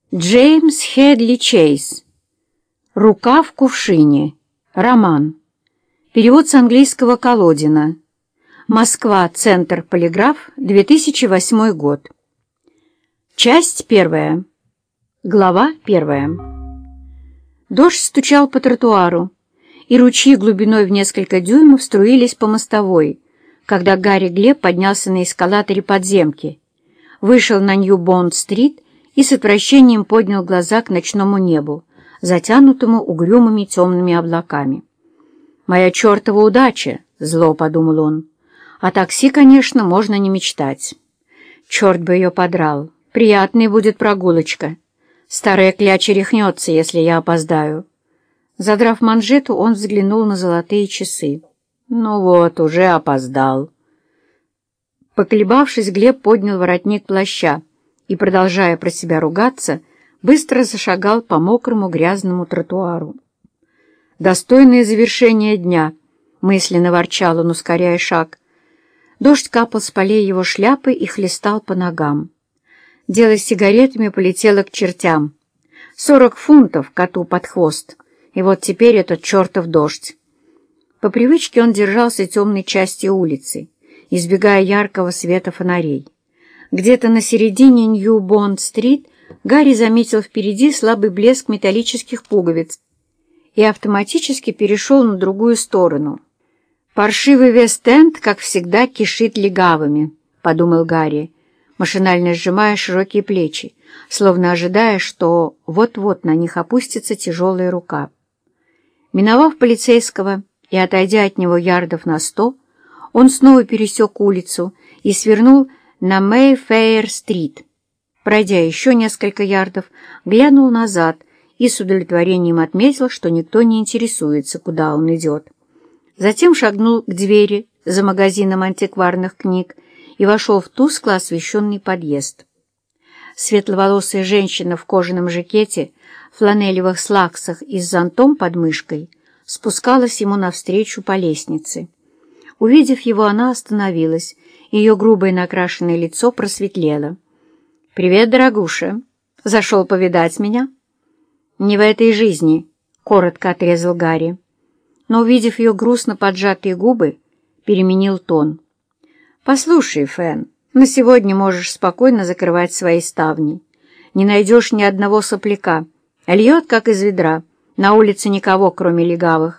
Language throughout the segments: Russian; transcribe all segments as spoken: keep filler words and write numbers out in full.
Джеймс Хедли Чейз. «Рука в кувшине». Роман. Перевод с английского Колодина. Москва. Центр Полиграф. две тысячи восьмой год. Часть первая. Глава первая. Дождь стучал по тротуару, и ручьи глубиной в несколько дюймов струились по мостовой, когда Гарри Глеб поднялся на эскалаторе подземки, вышел на Нью-Бонд-стрит и с отвращением поднял глаза к ночному небу, затянутому угрюмыми темными облаками. «Моя чертова удача!» — зло подумал он. «О такси, конечно, можно не мечтать. Черт бы ее подрал! Приятной будет прогулочка. Старая кляча рехнется, если я опоздаю». Задрав манжету, он взглянул на золотые часы. «Ну вот, уже опоздал». Поколебавшись, Глеб поднял воротник плаща и, продолжая про себя ругаться, быстро зашагал по мокрому грязному тротуару. «Достойное завершение дня», — мысленно ворчал он, ускоряя шаг. Дождь капал с полей его шляпы и хлестал по ногам. Дело с сигаретами полетело к чертям. Сорок фунтов коту под хвост, и вот теперь этот чертов дождь. По привычке он держался темной части улицы, избегая яркого света фонарей. Где-то на середине Нью-Бонд-стрит Гарри заметил впереди слабый блеск металлических пуговиц и автоматически перешел на другую сторону. «Паршивый Вест-Энд, как всегда, кишит легавыми», — подумал Гарри, машинально сжимая широкие плечи, словно ожидая, что вот-вот на них опустится тяжелая рука. Миновав полицейского и отойдя от него ярдов на сто, он снова пересек улицу и свернул на Мэйфэйр-стрит. Пройдя еще несколько ярдов, глянул назад и с удовлетворением отметил, что никто не интересуется, куда он идет. Затем шагнул к двери за магазином антикварных книг и вошел в тускло освещенный подъезд. Светловолосая женщина в кожаном жакете, фланелевых слаксах и с зонтом под мышкой спускалась ему навстречу по лестнице. Увидев его, она остановилась, ее грубое накрашенное лицо просветлело. «Привет, дорогуша! Зашел повидать меня?» «Не в этой жизни», — коротко отрезал Гарри. Но, увидев ее грустно поджатые губы, переменил тон. «Послушай, Фэн, на сегодня можешь спокойно закрывать свои ставни. Не найдешь ни одного сопляка. Льет, как из ведра. На улице никого, кроме легавых».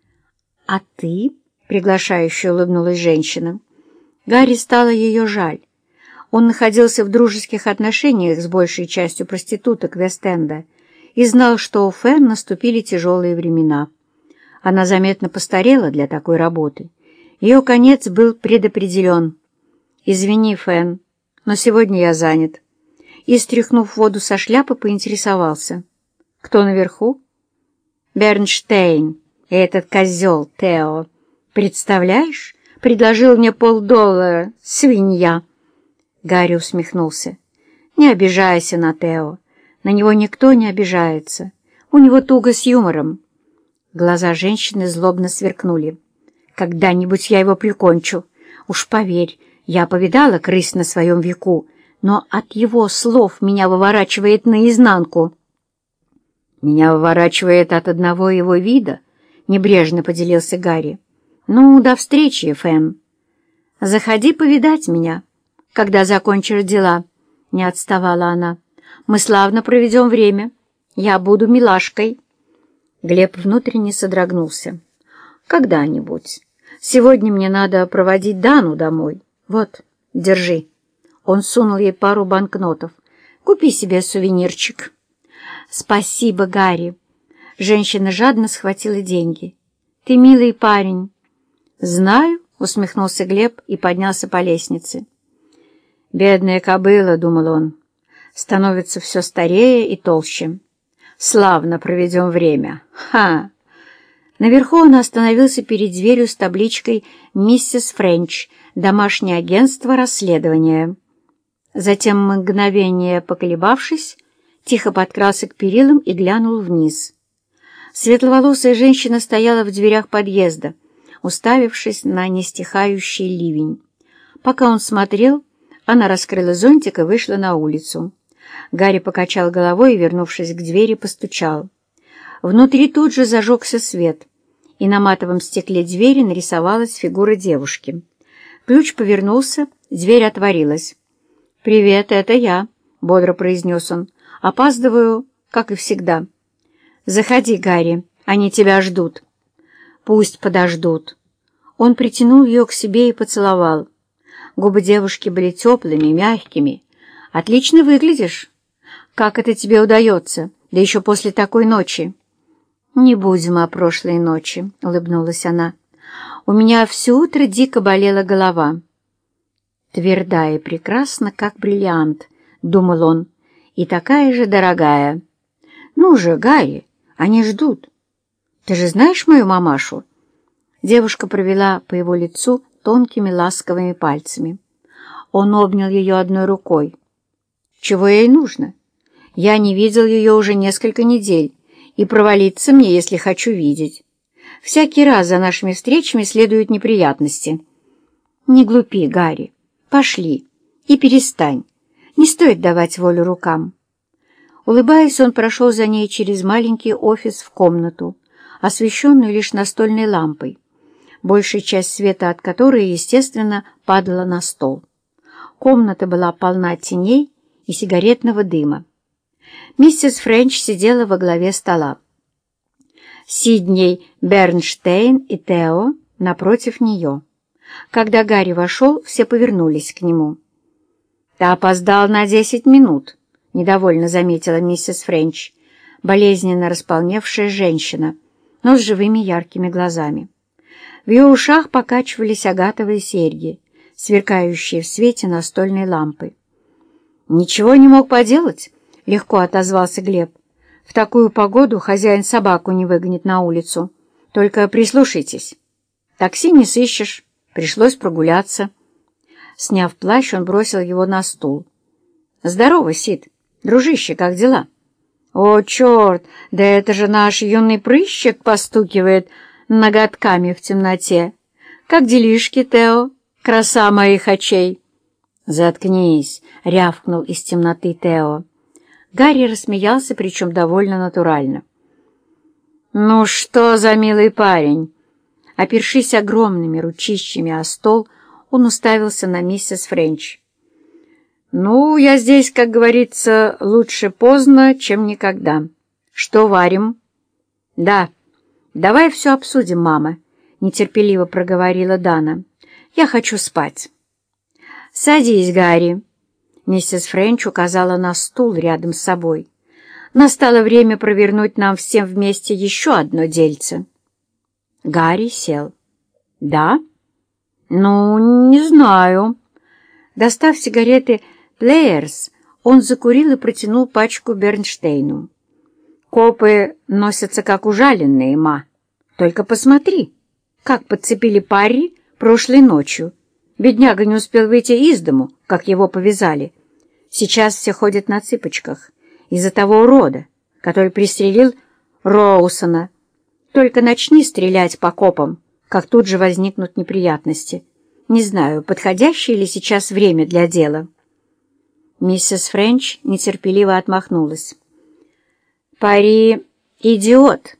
«А ты?» — приглашающе улыбнулась женщина. Гарри стало ее жаль. Он находился в дружеских отношениях с большей частью проституток Вест-Энда и знал, что у Фэн наступили тяжелые времена. Она заметно постарела для такой работы. Ее конец был предопределен. «Извини, Фэн, но сегодня я занят». И, стряхнув воду со шляпы, поинтересовался. «Кто наверху?» «Бернштейн и этот козел Тео. Представляешь, предложил мне полдоллара, свинья». Гарри усмехнулся. «Не обижайся на Тео. На него никто не обижается. У него туго с юмором». Глаза женщины злобно сверкнули. «Когда-нибудь я его прикончу. Уж поверь, я повидала крыс на своем веку, но от его слов меня выворачивает наизнанку». «Меня выворачивает от одного его вида», — небрежно поделился Гарри. «Ну, до встречи, Фэн. Заходи повидать меня, когда закончишь дела», — не отставала она. «Мы славно проведем время. Я буду милашкой». Глеб внутренне содрогнулся. «Когда-нибудь. Сегодня мне надо проводить Дану домой. Вот, держи». Он сунул ей пару банкнотов. «Купи себе сувенирчик». «Спасибо, Гарри». Женщина жадно схватила деньги. «Ты милый парень». «Знаю», — усмехнулся Глеб и поднялся по лестнице. «Бедная кобыла», — думал он, — «становится все старее и толще. Славно проведем время. Ха!» Наверху он остановился перед дверью с табличкой «Миссис Френч. Домашнее агентство расследования». Затем, мгновение поколебавшись, тихо подкрался к перилам и глянул вниз. Светловолосая женщина стояла в дверях подъезда, уставившись на нестихающий ливень. Пока он смотрел, она раскрыла зонтик и вышла на улицу. Гарри покачал головой и, вернувшись к двери, постучал. Внутри тут же зажегся свет, и на матовом стекле двери нарисовалась фигура девушки. Ключ повернулся, дверь отворилась. «Привет, это я», — бодро произнес он. «Опаздываю, как и всегда». «Заходи, Гарри, они тебя ждут». «Пусть подождут». Он притянул ее к себе и поцеловал. Губы девушки были теплыми, мягкими. «Отлично выглядишь. Как это тебе удается, да еще после такой ночи?» «Не будем о прошлой ночи», — улыбнулась она. «У меня все утро дико болела голова». «Твердая и прекрасна, как бриллиант», — думал он, — «и такая же дорогая». «Ну же, Гарри, они ждут. Ты же знаешь мою мамашу?» Девушка провела по его лицу тонкими ласковыми пальцами. Он обнял ее одной рукой. «Чего ей нужно? Я не видел ее уже несколько недель, и провалиться мне, если хочу видеть. Всякий раз за нашими встречами следуют неприятности». «Не глупи, Гарри. Пошли и перестань. Не стоит давать волю рукам». Улыбаясь, он прошел за ней через маленький офис в комнату, освещенную лишь настольной лампой, большая часть света от которой, естественно, падала на стол. Комната была полна теней и сигаретного дыма. Миссис Френч сидела во главе стола. Сидней Бернштейн и Тео напротив нее. Когда Гарри вошел, все повернулись к нему. «Ты опоздал на десять минут», — недовольно заметила миссис Френч, болезненно располневшая женщина, но с живыми яркими глазами. В ее ушах покачивались агатовые серьги, сверкающие в свете настольной лампы. «Ничего не мог поделать», — легко отозвался Глеб. «В такую погоду хозяин собаку не выгонит на улицу. Только прислушайтесь. Такси не сыщешь, пришлось прогуляться». Сняв плащ, он бросил его на стул. «Здорово, Сид. Дружище, как дела?» «О, черт! Да это же наш юный прыщик постукивает ноготками в темноте. Как делишки, Тео, краса моих очей?» «Заткнись!» — рявкнул из темноты Тео. Гарри рассмеялся, причем довольно натурально. «Ну что за милый парень?» Опершись огромными ручищами о стол, он уставился на миссис Френч. «Ну, я здесь, как говорится, лучше поздно, чем никогда. Что варим?» «Да, давай все обсудим, мама», — нетерпеливо проговорила Дана. «Я хочу спать». «Садись, Гарри», — миссис Френч указала на стул рядом с собой. «Настало время провернуть нам всем вместе еще одно дельце». Гарри сел. «Да? Ну, не знаю». Достав сигареты «Плеерс», он закурил и протянул пачку Бернштейну. «Копы носятся как ужаленные, ма. Только посмотри, как подцепили Парри прошлой ночью. Бедняга не успел выйти из дому, как его повязали. Сейчас все ходят на цыпочках из-за того урода, который пристрелил Роусона. Только начни стрелять по копам, как тут же возникнут неприятности. Не знаю, подходящее ли сейчас время для дела». Миссис Френч нетерпеливо отмахнулась. «Пари — идиот.